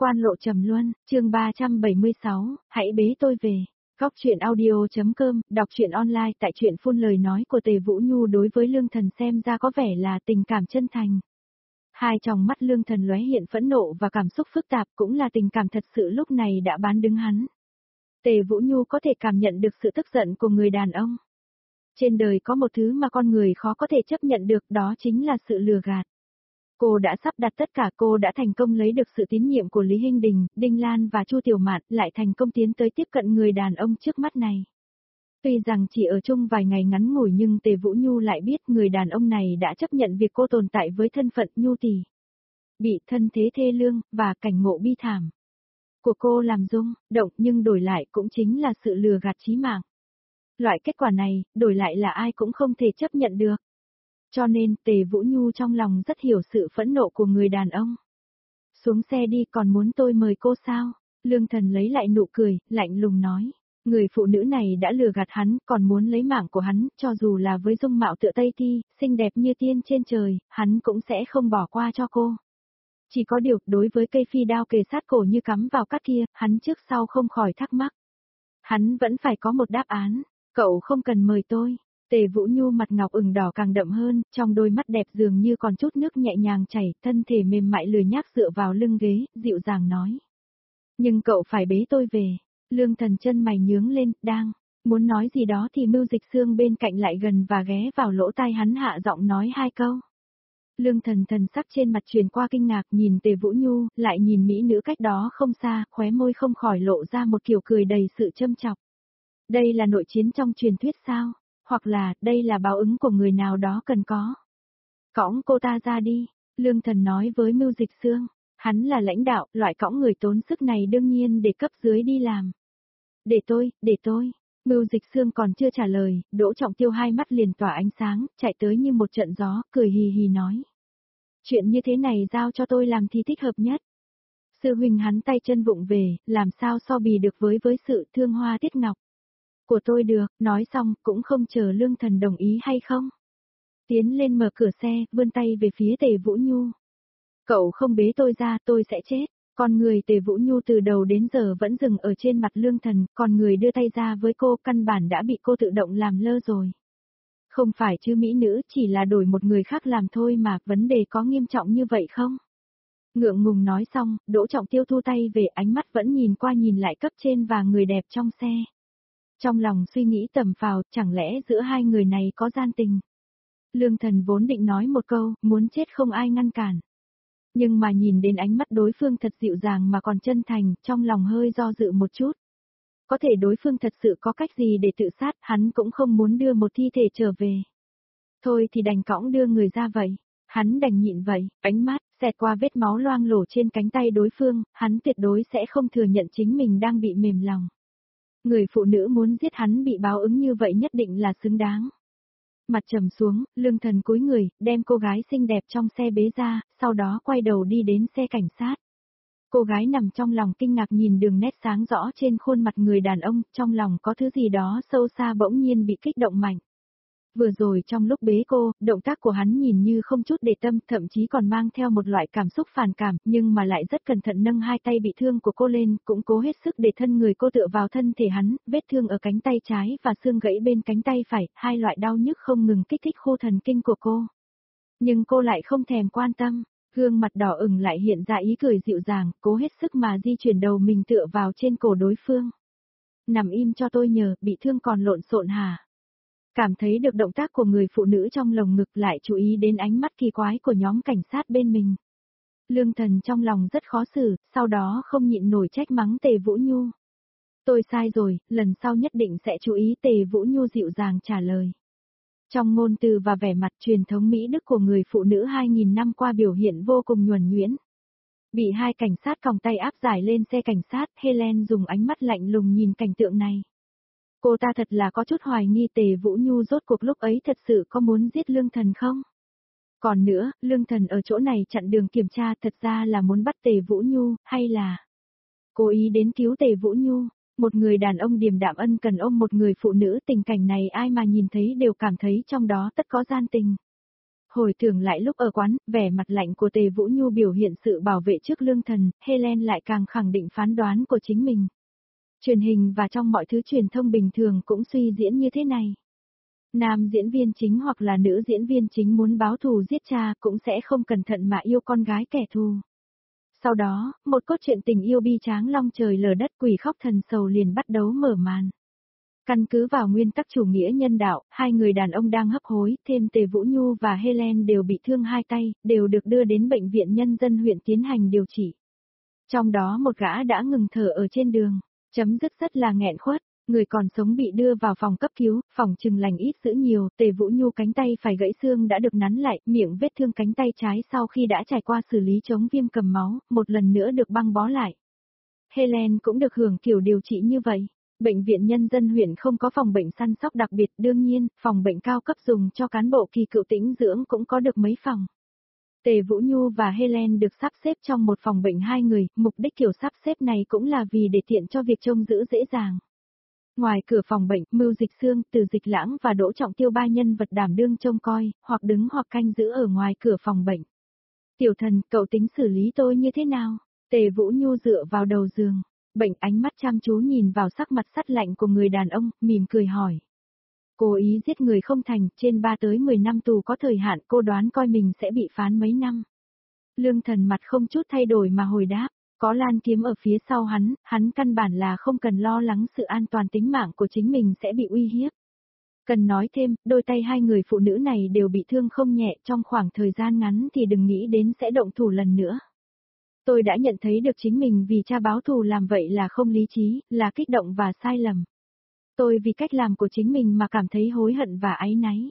Quan lộ trầm luân, chương 376, hãy bế tôi về. Góc truyện audio.com, đọc truyện online tại truyện phun lời nói của Tề Vũ Nhu đối với Lương Thần xem ra có vẻ là tình cảm chân thành. Hai tròng mắt Lương Thần lóe hiện phẫn nộ và cảm xúc phức tạp cũng là tình cảm thật sự lúc này đã bán đứng hắn. Tề Vũ Nhu có thể cảm nhận được sự tức giận của người đàn ông. Trên đời có một thứ mà con người khó có thể chấp nhận được, đó chính là sự lừa gạt. Cô đã sắp đặt tất cả, cô đã thành công lấy được sự tín nhiệm của Lý Hinh Đình, Đinh Lan và Chu Tiểu Mạn, lại thành công tiến tới tiếp cận người đàn ông trước mắt này. Tuy rằng chỉ ở chung vài ngày ngắn ngủi nhưng Tề Vũ Nhu lại biết người đàn ông này đã chấp nhận việc cô tồn tại với thân phận Nhu tỷ. Bị thân thế thê lương, và cảnh ngộ bi thảm của cô làm rung động, nhưng đổi lại cũng chính là sự lừa gạt chí mạng. Loại kết quả này, đổi lại là ai cũng không thể chấp nhận được. Cho nên, Tề Vũ Nhu trong lòng rất hiểu sự phẫn nộ của người đàn ông. Xuống xe đi, còn muốn tôi mời cô sao? Lương Thần lấy lại nụ cười, lạnh lùng nói. Người phụ nữ này đã lừa gạt hắn, còn muốn lấy mạng của hắn, cho dù là với dung mạo tựa Tây Thi, xinh đẹp như tiên trên trời, hắn cũng sẽ không bỏ qua cho cô. Chỉ có điều, đối với cây phi đao kề sát cổ như cắm vào cắt kia, hắn trước sau không khỏi thắc mắc. Hắn vẫn phải có một đáp án. Cậu không cần mời tôi. Tề Vũ Nhu mặt ngọc ửng đỏ càng đậm hơn, trong đôi mắt đẹp dường như còn chút nước nhẹ nhàng chảy, thân thể mềm mại lười nhác dựa vào lưng ghế, dịu dàng nói. Nhưng cậu phải bế tôi về. Lương Thần chân mày nhướng lên, đang muốn nói gì đó thì Mưu Dịch Xương bên cạnh lại gần và ghé vào lỗ tai hắn hạ giọng nói hai câu. Lương Thần thần sắc trên mặt truyền qua kinh ngạc, nhìn Tề Vũ Nhu, lại nhìn mỹ nữ cách đó không xa, khóe môi không khỏi lộ ra một kiểu cười đầy sự châm chọc. Đây là nội chiến trong truyền thuyết sao? Hoặc là, đây là báo ứng của người nào đó cần có. Cõng cô ta ra đi, Lương Thần nói với Mưu Dịch Xương. Hắn là lãnh đạo, loại cõng người tốn sức này đương nhiên để cấp dưới đi làm. Để tôi. Mưu Dịch Xương còn chưa trả lời, Đỗ Trọng Tiêu hai mắt liền tỏa ánh sáng, chạy tới như một trận gió, cười hì hì nói. Chuyện như thế này giao cho tôi làm thì thích hợp nhất. Sư huynh hắn tay chân vụng về, làm sao so bì được với sự thương hoa tiết ngọc của tôi được, nói xong, cũng không chờ Lương Thần đồng ý hay không. Tiến lên mở cửa xe, vươn tay về phía Tề Vũ Nhu. Cậu không bế tôi ra, tôi sẽ chết. Con người Tề Vũ Nhu từ đầu đến giờ vẫn dừng ở trên mặt Lương Thần, còn người đưa tay ra với cô căn bản đã bị cô tự động làm lơ rồi. Không phải chứ mỹ nữ, chỉ là đổi một người khác làm thôi mà, vấn đề có nghiêm trọng như vậy không? Ngượng ngùng nói xong, Đỗ Trọng Tiêu thu tay về, ánh mắt vẫn nhìn qua nhìn lại cấp trên và người đẹp trong xe. Trong lòng suy nghĩ tầm phào, chẳng lẽ giữa hai người này có gian tình? Lương Thần vốn định nói một câu, muốn chết không ai ngăn cản. Nhưng mà nhìn đến ánh mắt đối phương thật dịu dàng mà còn chân thành, trong lòng hơi do dự một chút. Có thể đối phương thật sự có cách gì để tự sát, hắn cũng không muốn đưa một thi thể trở về. Thôi thì đành cõng đưa người ra vậy. Hắn đành nhịn vậy, ánh mắt, xẹt qua vết máu loang lổ trên cánh tay đối phương, hắn tuyệt đối sẽ không thừa nhận chính mình đang bị mềm lòng. Người phụ nữ muốn giết hắn bị báo ứng như vậy nhất định là xứng đáng. Mặt trầm xuống, Lương Thần cúi người, đem cô gái xinh đẹp trong xe bế ra, sau đó quay đầu đi đến xe cảnh sát. Cô gái nằm trong lòng kinh ngạc nhìn đường nét sáng rõ trên khuôn mặt người đàn ông, trong lòng có thứ gì đó sâu xa bỗng nhiên bị kích động mạnh. Vừa rồi trong lúc bế cô, động tác của hắn nhìn như không chút để tâm, thậm chí còn mang theo một loại cảm xúc phản cảm, nhưng mà lại rất cẩn thận nâng hai tay bị thương của cô lên, cũng cố hết sức để thân người cô tựa vào thân thể hắn, vết thương ở cánh tay trái và xương gãy bên cánh tay phải, hai loại đau nhức không ngừng kích thích khu thần kinh của cô. Nhưng cô lại không thèm quan tâm, gương mặt đỏ ửng lại hiện ra ý cười dịu dàng, cố hết sức mà di chuyển đầu mình tựa vào trên cổ đối phương. Nằm im cho tôi nhờ, bị thương còn lộn xộn hả? Cảm thấy được động tác của người phụ nữ trong lồng ngực, lại chú ý đến ánh mắt kỳ quái của nhóm cảnh sát bên mình. Lương Thần trong lòng rất khó xử, sau đó không nhịn nổi trách mắng Tề Vũ Nhu. Tôi sai rồi, lần sau nhất định sẽ chú ý, Tề Vũ Nhu dịu dàng trả lời. Trong ngôn từ và vẻ mặt truyền thống Mỹ Đức của người phụ nữ 2.000 năm qua biểu hiện vô cùng nhuần nhuyễn. Bị hai cảnh sát còng tay áp giải lên xe cảnh sát, Helen dùng ánh mắt lạnh lùng nhìn cảnh tượng này. Cô ta thật là có chút hoài nghi Tề Vũ Nhu rốt cuộc lúc ấy thật sự có muốn giết Lương Thần không? Còn nữa, Lương Thần ở chỗ này chặn đường kiểm tra thật ra là muốn bắt Tề Vũ Nhu, hay là cố ý đến cứu Tề Vũ Nhu? Một người đàn ông điềm đạm ân cần ôm một người phụ nữ, tình cảnh này ai mà nhìn thấy đều cảm thấy trong đó tất có gian tình. Hồi tưởng lại lúc ở quán, vẻ mặt lạnh của Tề Vũ Nhu biểu hiện sự bảo vệ trước Lương Thần, Helen lại càng khẳng định phán đoán của chính mình. Truyền hình và trong mọi thứ truyền thông bình thường cũng suy diễn như thế này. Nam diễn viên chính hoặc là nữ diễn viên chính muốn báo thù giết cha cũng sẽ không cẩn thận mà yêu con gái kẻ thù. Sau đó, một cốt truyện tình yêu bi tráng long trời lở đất quỷ khóc thần sầu liền bắt đầu mở màn. Căn cứ vào nguyên tắc chủ nghĩa nhân đạo, hai người đàn ông đang hấp hối, thêm Tề Vũ Nhu và Helen đều bị thương hai tay, đều được đưa đến bệnh viện nhân dân huyện tiến hành điều trị. Trong đó một gã đã ngừng thở ở trên đường, chấm dứt rất là nghẹn khuất, người còn sống bị đưa vào phòng cấp cứu, phòng chừng lành ít dữ nhiều, Tề Vũ Nhu cánh tay phải gãy xương đã được nắn lại, miệng vết thương cánh tay trái sau khi đã trải qua xử lý chống viêm cầm máu, một lần nữa được băng bó lại. Helen cũng được hưởng kiểu điều trị như vậy. Bệnh viện nhân dân huyện không có phòng bệnh săn sóc đặc biệt, đương nhiên, phòng bệnh cao cấp dùng cho cán bộ kỳ cựu tĩnh dưỡng cũng có được mấy phòng. Tề Vũ Nhu và Helen được sắp xếp trong một phòng bệnh hai người, mục đích kiểu sắp xếp này cũng là vì để tiện cho việc trông giữ dễ dàng. Ngoài cửa phòng bệnh, Mưu Dịch Xương, Từ Dịch Lãng và Đỗ Trọng Tiêu ba nhân vật đảm đương trông coi, hoặc đứng hoặc canh giữ ở ngoài cửa phòng bệnh. Tiểu Thần, cậu tính xử lý tôi như thế nào? Tề Vũ Nhu dựa vào đầu giường. Bệnh ánh mắt chăm chú nhìn vào sắc mặt sắt lạnh của người đàn ông, mỉm cười hỏi. Cố ý giết người không thành, trên 3 tới 10 năm tù có thời hạn, cô đoán coi mình sẽ bị phán mấy năm. Lương Thần mặt không chút thay đổi mà hồi đáp, có Lan Kiếm ở phía sau hắn căn bản là không cần lo lắng sự an toàn tính mạng của chính mình sẽ bị uy hiếp. Cần nói thêm, đôi tay hai người phụ nữ này đều bị thương không nhẹ, trong khoảng thời gian ngắn thì đừng nghĩ đến sẽ động thủ lần nữa. Tôi đã nhận thấy được chính mình vì cha báo thù làm vậy là không lý trí, là kích động và sai lầm. Tôi vì cách làm của chính mình mà cảm thấy hối hận và áy náy.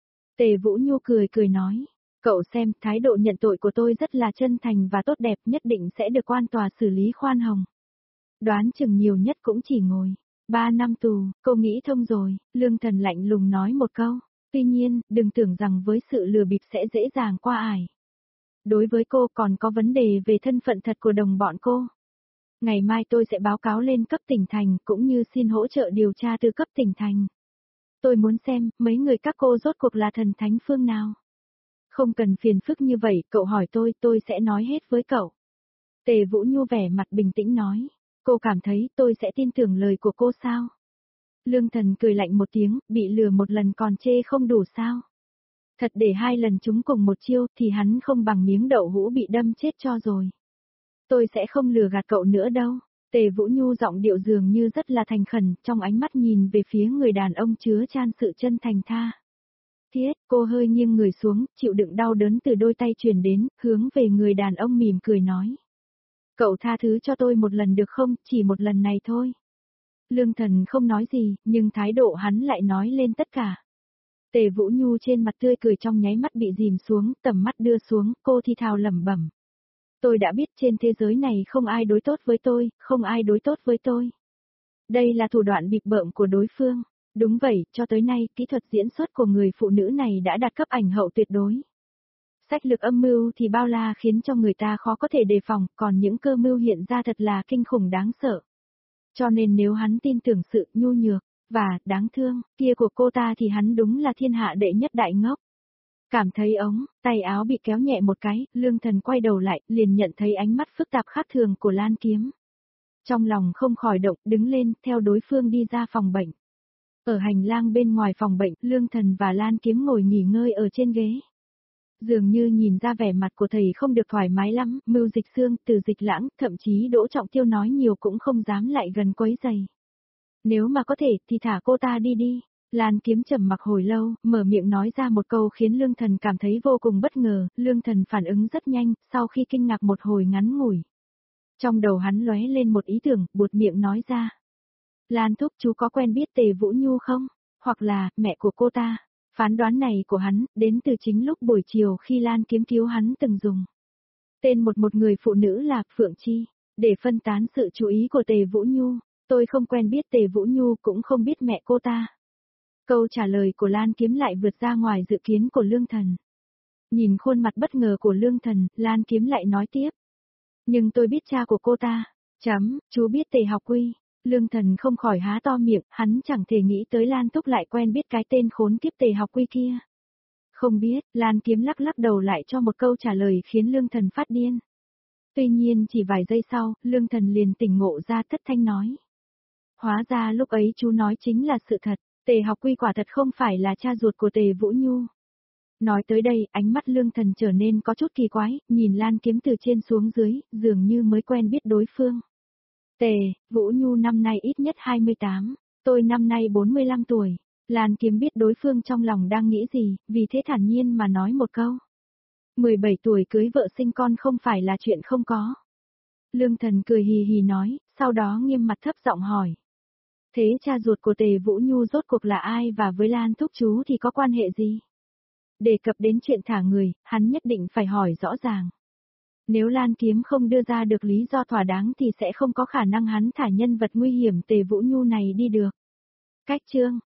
Tề Vũ Nhu cười nói, cậu xem, thái độ nhận tội của tôi rất là chân thành và tốt đẹp, nhất định sẽ được quan tòa xử lý khoan hồng. Đoán chừng nhiều nhất cũng chỉ ngồi 3 năm tù, cô nghĩ thông rồi, Lương Thần lạnh lùng nói một câu. Tuy nhiên, đừng tưởng rằng với sự lừa bịp sẽ dễ dàng qua ải. Đối với cô còn có vấn đề về thân phận thật của đồng bọn cô. Ngày mai tôi sẽ báo cáo lên cấp tỉnh thành cũng như xin hỗ trợ điều tra từ cấp tỉnh thành. Tôi muốn xem mấy người các cô rốt cuộc là thần thánh phương nào. Không cần phiền phức như vậy, cậu hỏi tôi sẽ nói hết với cậu. Tề Vũ Nhu vẻ mặt bình tĩnh nói. Cô cảm thấy tôi sẽ tin tưởng lời của cô sao? Lương Thần cười lạnh một tiếng, bị lừa một lần còn chê không đủ sao? Thật để 2 lần chúng cùng một chiêu thì hắn không bằng miếng đậu hũ bị đâm chết cho rồi. Tôi sẽ không lừa gạt cậu nữa đâu. Tề Vũ Nhu giọng điệu dường như rất là thành khẩn, trong ánh mắt nhìn về phía người đàn ông chứa chan sự chân thành tha. Thiết, cô hơi nghiêng người xuống, chịu đựng đau đớn từ đôi tay truyền đến, hướng về người đàn ông mỉm cười nói. Cậu tha thứ cho tôi một lần được không, chỉ một lần này thôi. Lương Thần không nói gì, nhưng thái độ hắn lại nói lên tất cả. Tề Vũ Nhu trên mặt tươi cười trong nháy mắt bị dìm xuống, tầm mắt đưa xuống, cô thì thào lẩm bẩm. Tôi đã biết trên thế giới này không ai đối tốt với tôi, không ai đối tốt với tôi. Đây là thủ đoạn bịp bợm của đối phương. Đúng vậy, cho tới nay, kỹ thuật diễn xuất của người phụ nữ này đã đạt cấp ảnh hậu tuyệt đối. Sách lược âm mưu thì bao la khiến cho người ta khó có thể đề phòng, còn những cơ mưu hiện ra thật là kinh khủng đáng sợ. Cho nên nếu hắn tin tưởng sự nhu nhược và đáng thương kia của cô ta thì hắn đúng là thiên hạ đệ nhất đại ngốc. Cảm thấy tay áo bị kéo nhẹ một cái, Lương Thần quay đầu lại, liền nhận thấy ánh mắt phức tạp khác thường của Lan Kiếm. Trong lòng không khỏi động, đứng lên, theo đối phương đi ra phòng bệnh. Ở hành lang bên ngoài phòng bệnh, Lương Thần và Lan Kiếm ngồi nghỉ ngơi ở trên ghế. Dường như nhìn ra vẻ mặt của thầy không được thoải mái lắm, Mưu Dịch Xương, Từ Dịch Lãng, thậm chí Đỗ Trọng Tiêu nói nhiều cũng không dám lại gần quấy rầy. Nếu mà có thể thì thả cô ta đi. Lan Kiếm trầm mặc hồi lâu, mở miệng nói ra một câu khiến Lương Thần cảm thấy vô cùng bất ngờ, Lương Thần phản ứng rất nhanh, sau khi kinh ngạc một hồi ngắn ngủi. Trong đầu hắn lóe lên một ý tưởng, buột miệng nói ra. Lan thúc, chú có quen biết Tề Vũ Nhu không? Hoặc là, mẹ của cô ta? Phán đoán này của hắn, đến từ chính lúc buổi chiều khi Lan Kiếm cứu hắn từng dùng. Tên một người phụ nữ là Phượng Chi, để phân tán sự chú ý của Tề Vũ Nhu. Tôi không quen biết Tề Vũ Nhu cũng không biết mẹ cô ta. Câu trả lời của Lan Kiếm lại vượt ra ngoài dự kiến của Lương Thần. Nhìn khuôn mặt bất ngờ của Lương Thần, Lan Kiếm lại nói tiếp. Nhưng tôi biết cha của cô ta. Chú biết Tề Học Quy. Lương Thần không khỏi há to miệng, hắn chẳng thể nghĩ tới Lan Thúc lại quen biết cái tên khốn kiếp Tề Học Quy kia. Không biết, Lan Kiếm lắc lắc đầu lại cho một câu trả lời khiến Lương Thần phát điên. Tuy nhiên chỉ vài giây sau, Lương Thần liền tỉnh ngộ ra thất thanh nói. Hóa ra lúc ấy chú nói chính là sự thật, Tề Học Quy quả thật không phải là cha ruột của Tề Vũ Nhu. Nói tới đây, ánh mắt Lương Thần trở nên có chút kỳ quái, nhìn Lan Kiếm từ trên xuống dưới, dường như mới quen biết đối phương. Tề, Vũ Nhu năm nay ít nhất 28, tôi năm nay 45 tuổi. Lan Kiếm biết đối phương trong lòng đang nghĩ gì, vì thế thản nhiên mà nói một câu. 17 tuổi cưới vợ sinh con không phải là chuyện không có. Lương Thần cười hì hì nói, sau đó nghiêm mặt thấp giọng hỏi. Thế cha ruột của Tề Vũ Nhu rốt cuộc là ai và với Lan thúc chú thì có quan hệ gì? Đề cập đến chuyện thả người, hắn nhất định phải hỏi rõ ràng. Nếu Lan Kiếm không đưa ra được lý do thỏa đáng thì sẽ không có khả năng hắn thả nhân vật nguy hiểm Tề Vũ Nhu này đi được. Cách chương